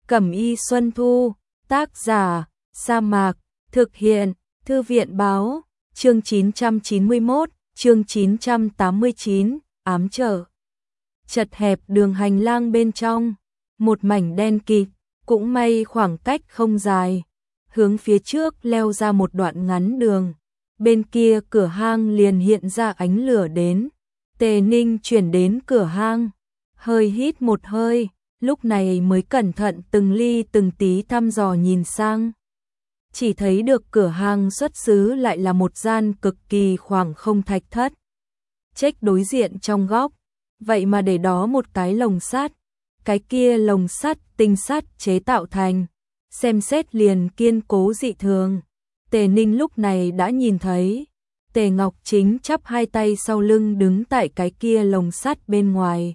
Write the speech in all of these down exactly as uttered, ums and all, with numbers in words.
Cẩm y Xuân Thu, tác giả, Sa Mạc, thực hiện, Thư viện báo, chương chín trăm chín mươi mốt, chương chín trăm tám mươi chín, ám trở. Chật hẹp đường hành lang bên trong, một mảnh đen kịt, cũng may khoảng cách không dài, hướng phía trước leo ra một đoạn ngắn đường. Bên kia cửa hang liền hiện ra ánh lửa đến. Tề Ninh chuyển đến cửa hang, hơi hít một hơi, lúc này mới cẩn thận từng ly từng tí thăm dò nhìn sang. Chỉ thấy được cửa hang xuất xứ lại là một gian cực kỳ khoảng không thạch thất. Trách đối diện trong góc, vậy mà để đó một cái lồng sắt, cái kia lồng sắt tinh sắt chế tạo thành, xem xét liền kiên cố dị thường. Tề Ninh lúc này đã nhìn thấy, Tề Ngọc chính chắp hai tay sau lưng đứng tại cái kia lồng sắt bên ngoài.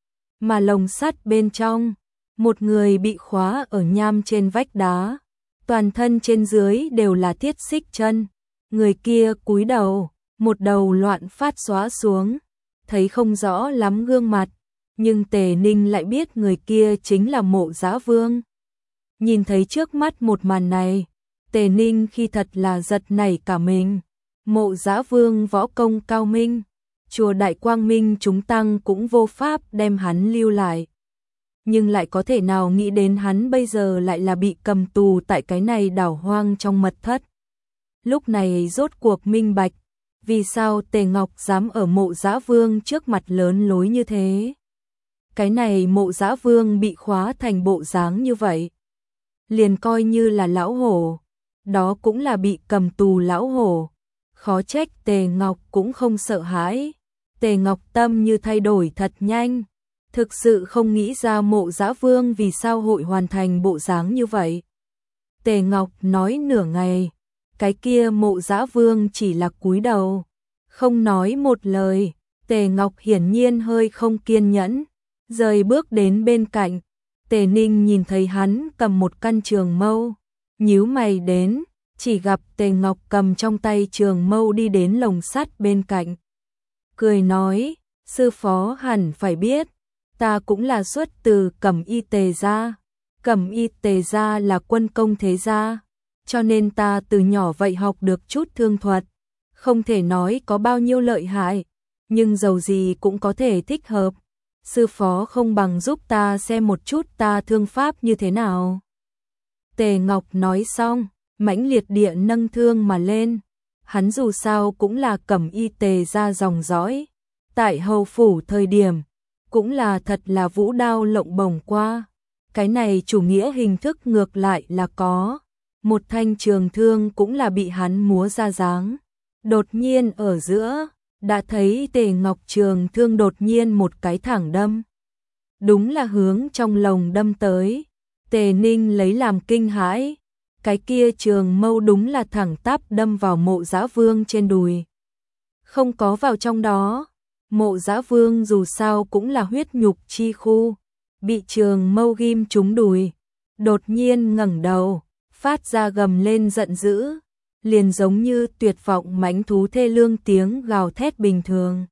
Mà lồng sắt bên trong, một người bị khóa ở nham trên vách đá, toàn thân trên dưới đều là thiết xích chân. Người kia cúi đầu, một đầu loạn phát xóa xuống, thấy không rõ lắm gương mặt, nhưng Tề Ninh lại biết người kia chính là Mộ Dã Vương. Nhìn thấy trước mắt một màn này, Tề Ninh khi thật là giật nảy cả mình. Mộ Dã Vương võ công cao minh, chùa Đại Quang Minh chúng tăng cũng vô pháp đem hắn lưu lại. Nhưng lại có thể nào nghĩ đến hắn bây giờ lại là bị cầm tù tại cái này đảo hoang trong mật thất. Lúc này rốt cuộc minh bạch, vì sao Tề Ngọc dám ở Mộ Dã Vương trước mặt lớn lối như thế. Cái này Mộ Dã Vương bị khóa thành bộ dáng như vậy, liền coi như là lão hổ, đó cũng là bị cầm tù lão hổ. Khó trách Tề Ngọc cũng không sợ hãi. Tề Ngọc tâm như thay đổi thật nhanh, thực sự không nghĩ ra Mộ Dã Vương vì sao hội hoàn thành bộ dáng như vậy. Tề Ngọc nói nửa ngày, cái kia Mộ Dã Vương chỉ là cúi đầu, không nói một lời. Tề Ngọc hiển nhiên hơi không kiên nhẫn, rời bước đến bên cạnh. Tề Ninh nhìn thấy hắn cầm một căn trường mâu, nhíu mày đến, chỉ gặp Tề Ngọc cầm trong tay trường mâu đi đến lồng sắt bên cạnh. Cười nói, sư phó hẳn phải biết, ta cũng là xuất từ Cẩm y Tề gia. Cẩm y Tề gia là quân công thế gia, cho nên ta từ nhỏ vậy học được chút thương thuật, không thể nói có bao nhiêu lợi hại, nhưng dầu gì cũng có thể thích hợp. Sư phó không bằng giúp ta xem một chút ta thương pháp như thế nào. Tề Ngọc nói xong, mãnh liệt địa nâng thương mà lên. Hắn dù sao cũng là Cẩm y Tề gia dòng dõi, tại hầu phủ thời điểm cũng là thật là vũ đao lộng bổng qua. Cái này chủ nghĩa hình thức ngược lại là có, một thanh trường thương cũng là bị hắn múa ra dáng. Đột nhiên ở giữa, đã thấy Tề Ngọc trường thương đột nhiên một cái thẳng đâm, đúng là hướng trong lồng đâm tới. Tề Ninh lấy làm kinh hãi, cái kia trường mâu đúng là thẳng tắp đâm vào Mộ Dã Vương trên đùi, không có vào trong đó. Mộ Dã Vương dù sao cũng là huyết nhục chi khu, bị trường mâu ghim trúng đùi, đột nhiên ngẩng đầu, phát ra gầm lên giận dữ, liền giống như tuyệt vọng mãnh thú thê lương tiếng gào thét bình thường.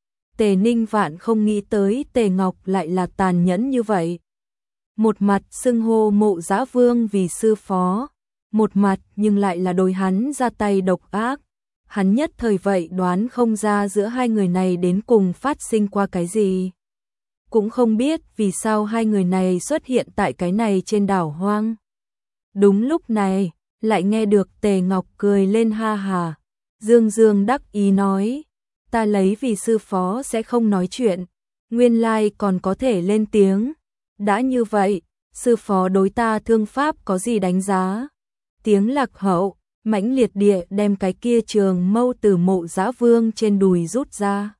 Tề Ninh vạn không nghĩ tới Tề Ngọc lại là tàn nhẫn như vậy. Một mặt xưng hô Mộ Dã Vương vì sư phó, một mặt nhưng lại là đối hắn ra tay độc ác. Hắn nhất thời vậy đoán không ra giữa hai người này đến cùng phát sinh qua cái gì. Cũng không biết vì sao hai người này xuất hiện tại cái này trên đảo hoang. Đúng lúc này, lại nghe được Tề Ngọc cười lên ha hà, dương dương đắc ý nói, ta lấy vì sư phó sẽ không nói chuyện, nguyên lai còn có thể lên tiếng. Đã như vậy, sư phó đối ta thương pháp có gì đánh giá? Tiếng lạc hậu, mãnh liệt địa đem cái kia trường mâu từ Mộ Dã Vương trên đùi rút ra.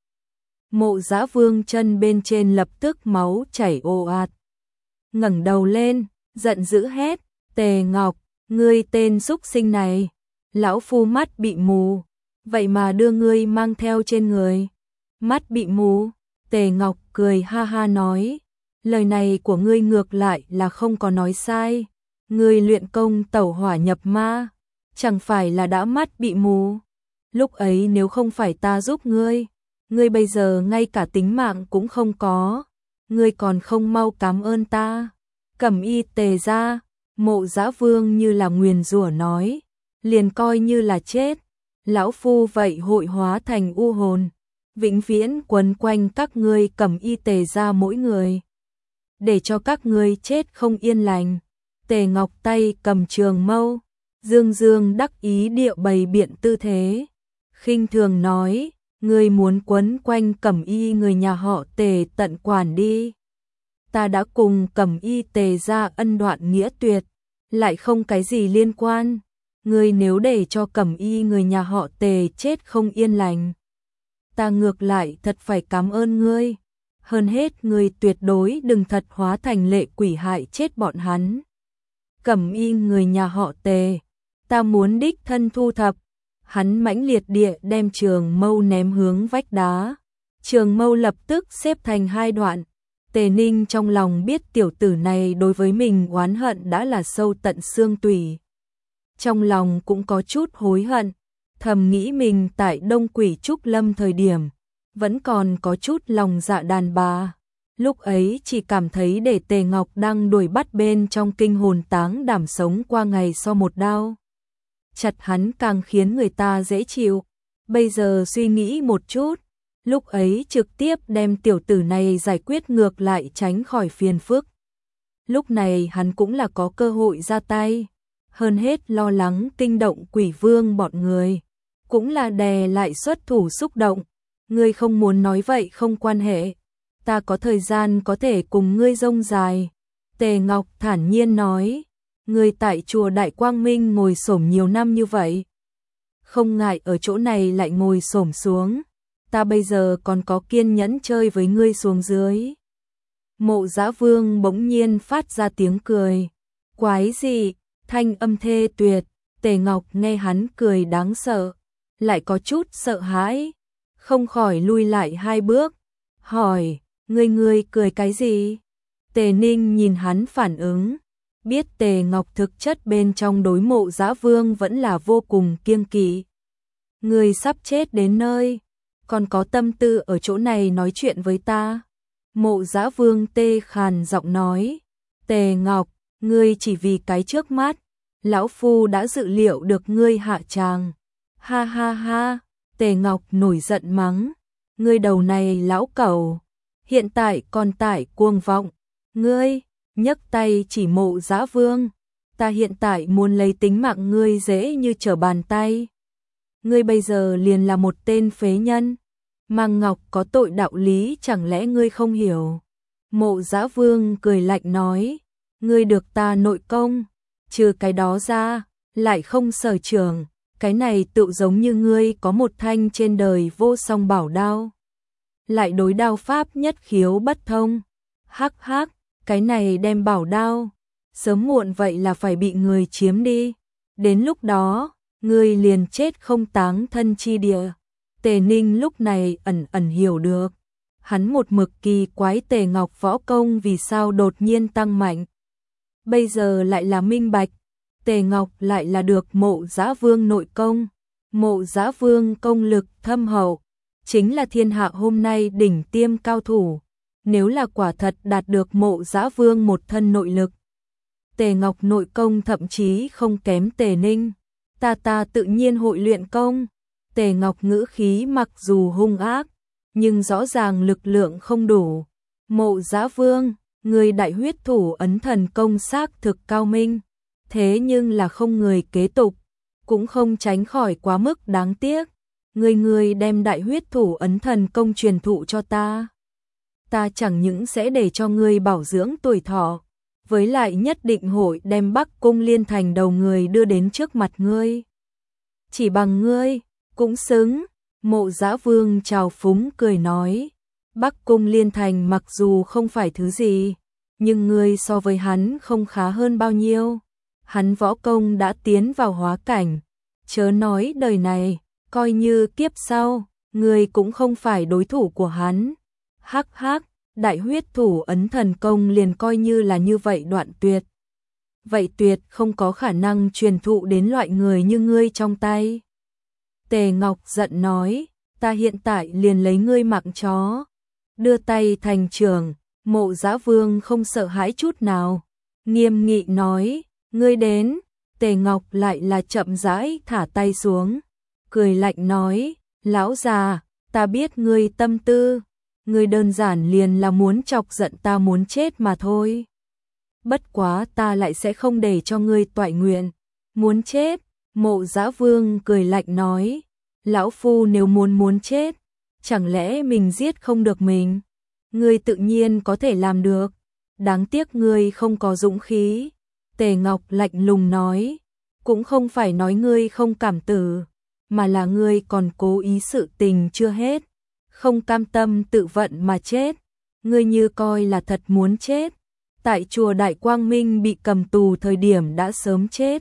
Mộ Dã Vương chân bên trên lập tức máu chảy ồ ạt. Ngẩng đầu lên, giận dữ hét, Tề Ngọc, ngươi tên xúc sinh này, lão phu mắt bị mù, vậy mà đưa ngươi mang theo trên người. Mắt bị mù? Tề Ngọc cười ha ha nói, lời này của ngươi ngược lại là không có nói sai. Ngươi luyện công tẩu hỏa nhập ma, chẳng phải là đã mắt bị mù. Lúc ấy nếu không phải ta giúp ngươi, ngươi bây giờ ngay cả tính mạng cũng không có, ngươi còn không mau cảm ơn ta. Cẩm Y Tề gia, Mộ Dã Vương như là nguyền rủa nói, liền coi như là chết, lão phu vậy hội hóa thành u hồn, vĩnh viễn quấn quanh các ngươi Cẩm Y Tề gia mỗi người, để cho các ngươi chết không yên lành. Tề Ngọc tay cầm trường mâu, dương dương đắc ý địa bày biện tư thế, khinh thường nói, ngươi muốn quấn quanh Cẩm Y người nhà họ Tề tận quản đi. Ta đã cùng Cẩm Y Tề gia ân đoạn nghĩa tuyệt, lại không cái gì liên quan. Ngươi nếu để cho Cẩm Y người nhà họ Tề chết không yên lành, ta ngược lại thật phải cảm ơn ngươi. Hơn hết ngươi tuyệt đối đừng thật hóa thành lệ quỷ hại chết bọn hắn. Cẩm Y người nhà họ Tề, ta muốn đích thân thu thập. Hắn mãnh liệt địa đem trường mâu ném hướng vách đá. Trường mâu lập tức xếp thành hai đoạn. Tề Ninh trong lòng biết tiểu tử này đối với mình oán hận đã là sâu tận xương tủy. Trong lòng cũng có chút hối hận, thầm nghĩ mình tại Đông Quỷ Trúc Lâm thời điểm, vẫn còn có chút lòng dạ đàn bà. Lúc ấy chỉ cảm thấy để Tề Ngọc đang đuổi bắt bên trong kinh hồn táng đảm sống qua ngày so một đao. Chặt hắn càng khiến người ta dễ chịu. Bây giờ suy nghĩ một chút, lúc ấy trực tiếp đem tiểu tử này giải quyết ngược lại tránh khỏi phiền phức. Lúc này hắn cũng là có cơ hội ra tay, hơn hết lo lắng kinh động Quỷ Vương bọn người, cũng là đè lại xuất thủ xúc động. Ngươi không muốn nói vậy không quan hệ, ta có thời gian có thể cùng ngươi rông dài. Tề Ngọc thản nhiên nói, ngươi tại chùa Đại Quang Minh ngồi xổm nhiều năm như vậy, không ngại ở chỗ này lại ngồi xổm xuống, ta bây giờ còn có kiên nhẫn chơi với ngươi xuống dưới. Mộ Dã Vương bỗng nhiên phát ra tiếng cười, quái gì, thanh âm thê tuyệt. Tề Ngọc nghe hắn cười đáng sợ, lại có chút sợ hãi, không khỏi lui lại hai bước, hỏi, ngươi ngươi cười cái gì? Tề Ninh nhìn hắn phản ứng, biết Tề Ngọc thực chất bên trong đối Mộ Dã Vương vẫn là vô cùng kiêng kỵ. Ngươi sắp chết đến nơi, còn có tâm tư ở chỗ này nói chuyện với ta? Mộ Dã Vương tê khàn giọng nói, Tề Ngọc, ngươi chỉ vì cái trước mắt, lão phu đã dự liệu được ngươi hạ tràng. Ha ha ha, Tề Ngọc nổi giận mắng, ngươi đầu này lão cẩu, hiện tại còn tải cuồng vọng, ngươi, nhấc tay chỉ Mộ Dã Vương, ta hiện tại muốn lấy tính mạng ngươi dễ như trở bàn tay. Ngươi bây giờ liền là một tên phế nhân, Màng Ngọc có tội đạo lý chẳng lẽ ngươi không hiểu? Mộ Dã Vương cười lạnh nói, ngươi được ta nội công, trừ cái đó ra, lại không sở trường, cái này tự giống như ngươi có một thanh trên đời vô song bảo đao, lại đối đao pháp nhất khiếu bất thông. Hắc hắc, cái này đem bảo đao, sớm muộn vậy là phải bị người chiếm đi, đến lúc đó, ngươi liền chết không táng thân chi địa. Tề Ninh lúc này ẩn ẩn hiểu được, hắn một mực kỳ quái Tề Ngọc võ công vì sao đột nhiên tăng mạnh. Bây giờ lại là minh bạch, Tề Ngọc lại là được Mộ Dã Vương nội công. Mộ Dã Vương công lực thâm hậu, chính là thiên hạ hôm nay đỉnh tiêm cao thủ. Nếu là quả thật đạt được Mộ Dã Vương một thân nội lực, Tề Ngọc nội công thậm chí không kém Tề Ninh. Ta ta tự nhiên hội luyện công. Tề Ngọc ngữ khí mặc dù hung ác, nhưng rõ ràng lực lượng không đủ. Mộ Dã Vương, người đại huyết thủ ấn thần công xác thực cao minh, thế nhưng là không người kế tục, cũng không tránh khỏi quá mức đáng tiếc. Người người đem đại huyết thủ ấn thần công truyền thụ cho ta, ta chẳng những sẽ để cho ngươi bảo dưỡng tuổi thọ, với lại nhất định hội đem Bắc Cung Liên Thành đầu người đưa đến trước mặt ngươi. Chỉ bằng ngươi cũng xứng. Mộ Dã Vương trào phúng cười nói, Bắc Cung Liên Thành mặc dù không phải thứ gì, nhưng ngươi so với hắn không khá hơn bao nhiêu. Hắn võ công đã tiến vào hóa cảnh, chớ nói đời này, coi như kiếp sau, ngươi cũng không phải đối thủ của hắn. Hắc hắc, đại huyết thủ ấn thần công liền coi như là như vậy đoạn tuyệt. Vậy tuyệt không có khả năng truyền thụ đến loại người như ngươi trong tay. Tề Ngọc giận nói, ta hiện tại liền lấy ngươi mạng chó. Đưa tay thành trường, Mộ Dã Vương không sợ hãi chút nào, nghiêm nghị nói, ngươi đến. Tề Ngọc lại là chậm rãi thả tay xuống, cười lạnh nói, lão già, ta biết ngươi tâm tư, ngươi đơn giản liền là muốn chọc giận ta muốn chết mà thôi. Bất quá ta lại sẽ không để cho ngươi toại nguyện, muốn chết. Mộ Dã Vương cười lạnh nói, lão phu nếu muốn muốn chết, chẳng lẽ mình giết không được mình? Ngươi tự nhiên có thể làm được, đáng tiếc ngươi không có dũng khí. Tề Ngọc lạnh lùng nói, cũng không phải nói ngươi không cảm tử, mà là ngươi còn cố ý sự tình chưa hết, không cam tâm tự vận mà chết. Ngươi như coi là thật muốn chết, tại chùa Đại Quang Minh bị cầm tù thời điểm đã sớm chết.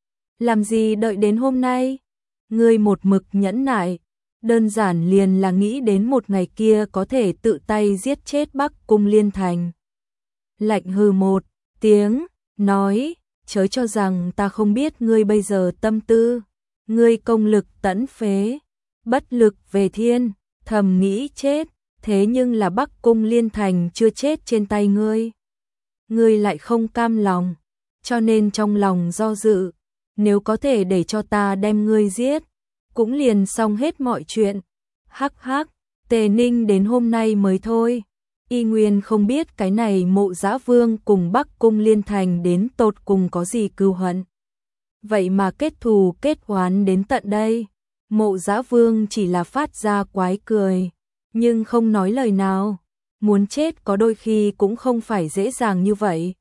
Làm gì đợi đến hôm nay? Ngươi một mực nhẫn nại, đơn giản liền là nghĩ đến một ngày kia có thể tự tay giết chết Bắc Cung Liên Thành. Lạnh hừ một tiếng, nói, chớ cho rằng ta không biết ngươi bây giờ tâm tư, ngươi công lực tẫn phế, bất lực về thiên, thầm nghĩ chết, thế nhưng là Bắc Cung Liên Thành chưa chết trên tay ngươi. Ngươi lại không cam lòng, cho nên trong lòng do dự, nếu có thể để cho ta đem ngươi giết, cũng liền xong hết mọi chuyện. Hắc hắc, Tề Ninh đến hôm nay mới thôi, y nguyên không biết cái này Mộ Dã Vương cùng Bắc Cung Liên Thành đến tột cùng có gì cừu hận. Vậy mà kết thù kết oán đến tận đây. Mộ Dã Vương chỉ là phát ra quái cười, nhưng không nói lời nào. Muốn chết có đôi khi cũng không phải dễ dàng như vậy.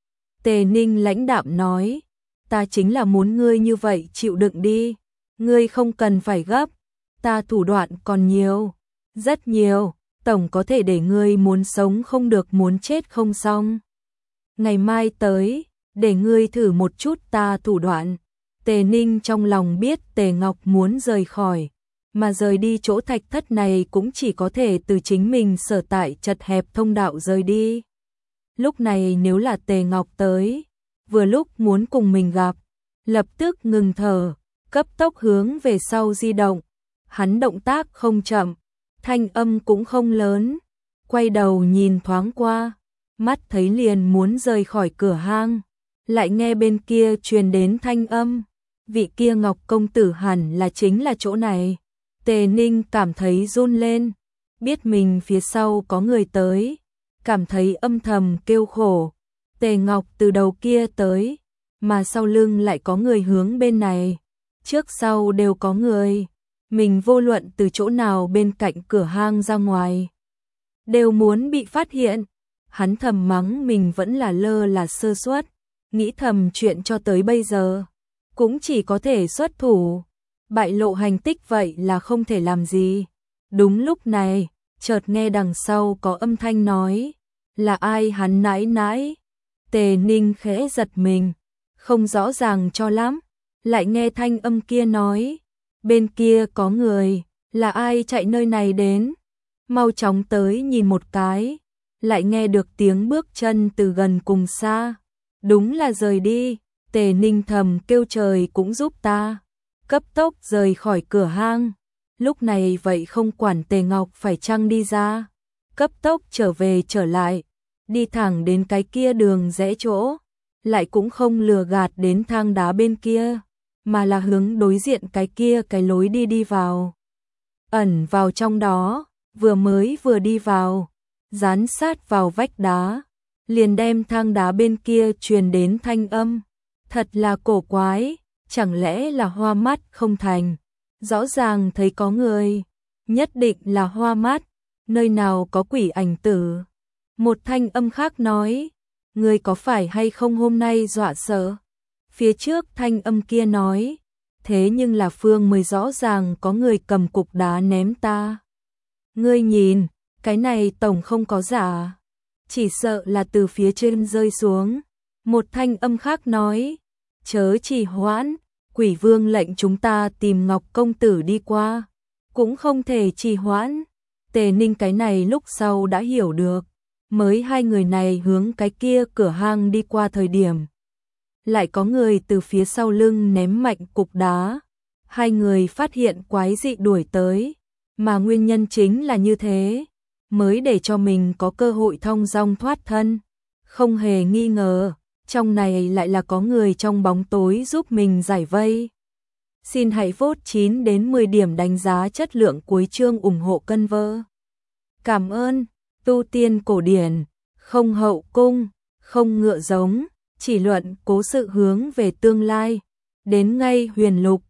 Tề Ninh lãnh đạm nói, ta chính là muốn ngươi như vậy chịu đựng đi, ngươi không cần phải gấp, ta thủ đoạn còn nhiều, rất nhiều, tổng có thể để ngươi muốn sống không được muốn chết không xong. Ngày mai tới, để ngươi thử một chút ta thủ đoạn. Tề Ninh trong lòng biết Tề Ngọc muốn rời khỏi, mà rời đi chỗ thạch thất này cũng chỉ có thể từ chính mình sở tại chật hẹp thông đạo rời đi. Lúc này nếu là Tề Ngọc tới, vừa lúc muốn cùng mình gặp, lập tức ngừng thở, cấp tốc hướng về sau di động. Hắn động tác không chậm, thanh âm cũng không lớn, quay đầu nhìn thoáng qua, mắt thấy liền muốn rời khỏi cửa hang, lại nghe bên kia truyền đến thanh âm, vị kia Ngọc công tử hẳn là chính là chỗ này. Tề Ninh cảm thấy run lên, biết mình phía sau có người tới, cảm thấy âm thầm kêu khổ. Tề Ngọc từ đầu kia tới, mà sau lưng lại có người hướng bên này, trước sau đều có người. Mình vô luận từ chỗ nào bên cạnh cửa hang ra ngoài, đều muốn bị phát hiện. Hắn thầm mắng mình vẫn là lơ là sơ suất, nghĩ thầm chuyện cho tới bây giờ, cũng chỉ có thể xuất thủ. Bại lộ hành tích vậy là không thể làm gì. Đúng lúc này, chợt nghe đằng sau có âm thanh nói, là ai hắn nãi nãi. Tề Ninh khẽ giật mình, không rõ ràng cho lắm, lại nghe thanh âm kia nói, bên kia có người, là ai chạy nơi này đến, mau chóng tới nhìn một cái. Lại nghe được tiếng bước chân từ gần cùng xa, đúng là rời đi. Tề Ninh thầm kêu trời cũng giúp ta, cấp tốc rời khỏi cửa hang. Lúc này vậy không quản Tề Ngọc phải chăng đi ra, cấp tốc trở về trở lại, đi thẳng đến cái kia đường rẽ chỗ, lại cũng không lừa gạt đến thang đá bên kia, mà là hướng đối diện cái kia cái lối đi đi vào. Ẩn vào trong đó, vừa mới vừa đi vào, dán sát vào vách đá, liền đem thang đá bên kia truyền đến thanh âm. Thật là cổ quái, chẳng lẽ là hoa mắt không thành, rõ ràng thấy có người, nhất định là hoa mắt, nơi nào có quỷ ảnh tử. Một thanh âm khác nói, người có phải hay không hôm nay dọa sợ. Phía trước thanh âm kia nói, thế nhưng là Phương mới rõ ràng có người cầm cục đá ném ta. Ngươi nhìn, cái này tổng không có giả, chỉ sợ là từ phía trên rơi xuống. Một thanh âm khác nói, chớ trì hoãn, Quỷ Vương lệnh chúng ta tìm Ngọc công tử đi qua, cũng không thể trì hoãn. Tề Ninh cái này lúc sau đã hiểu được, mới hai người này hướng cái kia cửa hang đi qua thời điểm, lại có người từ phía sau lưng ném mạnh cục đá. Hai người phát hiện quái dị đuổi tới, mà nguyên nhân chính là như thế, mới để cho mình có cơ hội thong dong thoát thân. Không hề nghi ngờ, trong này lại là có người trong bóng tối giúp mình giải vây. Xin hãy vote chín đến mười điểm đánh giá chất lượng cuối chương ủng hộ cân vơ. Cảm ơn. Tu tiên cổ điển, không hậu cung, không ngựa giống, chỉ luận cố sự hướng về tương lai. Đến ngay huyền lục,